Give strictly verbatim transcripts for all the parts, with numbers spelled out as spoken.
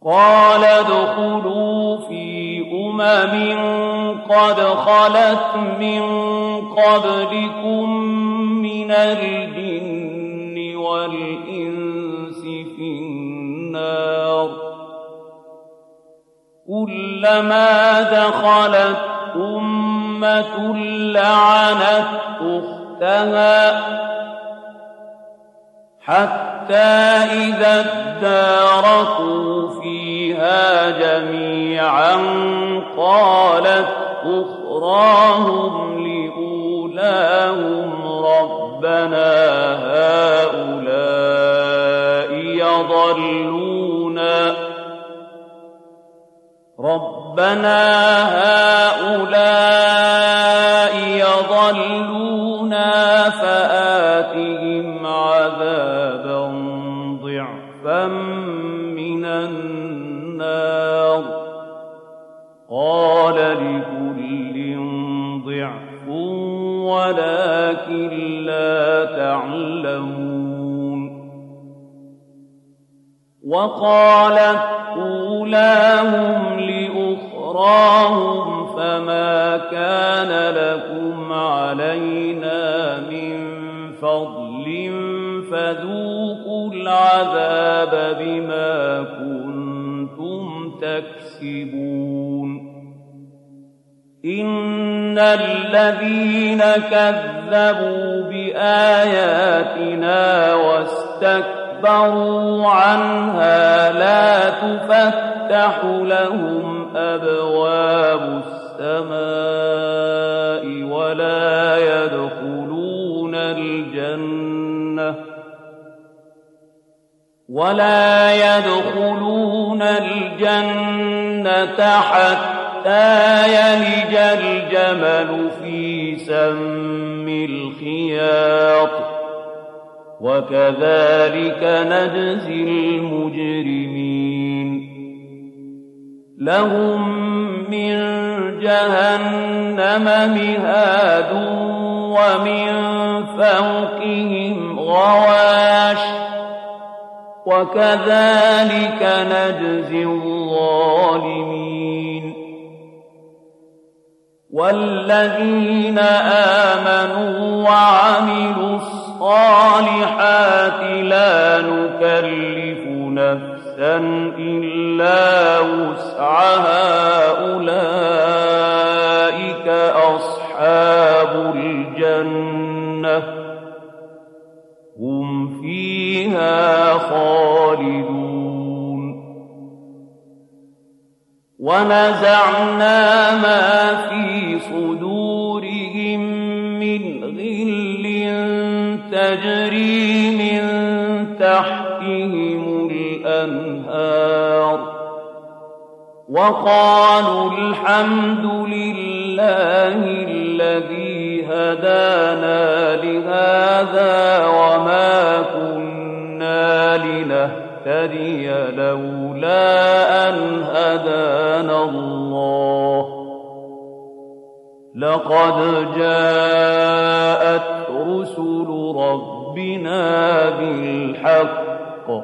قال ادخلوا في أمم قد خلت من قبلكم من الجن والإنس في النار كلما دخلت أمة لعنت أختها حتى إذا اداركوا فيها جميعا قالت أخراهم لأولاهم ربنا هؤلاء يضلونا ربنا هؤلاء يضلونا فآتهم عذابا ضعفا من النار قال لكل ضعف ولكن لا تعلمون وقالت أولاهم لأخراهم فما كان لكم علينا من فضل فذوقوا العذاب بما كنتم تكسبون إن الذين كذبوا بآياتنا واستكبروا عنها لا تفتح لهم أبواب السماء ولا يدخلون الجنة ولا يدخلون الجنة حتى يلج الجمل في سم الخياط وكذلك نجزي المجرمين لهم من جهنم مهاد ومن فوقهم غواش وكذلك نجزي الظالمين والذين آمنوا وعملوا الصالحات لا نكلف نفسا إلا وسعها أولئك أصحاب الجنة هم فيها خالدون ونزعنا ما في صدورهم من غل تجري من تحتهم الأنهار وقالوا الحمد لله الذي هدانا لهذا وما كنا لنهتدي لولا أن هدانا الله لقد جاءت رسل ربنا بالحق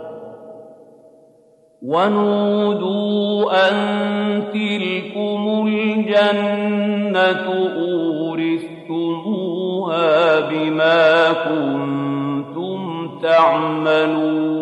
ونودوا أن تلكم الجنة أورثتموها بما كنتم تعملون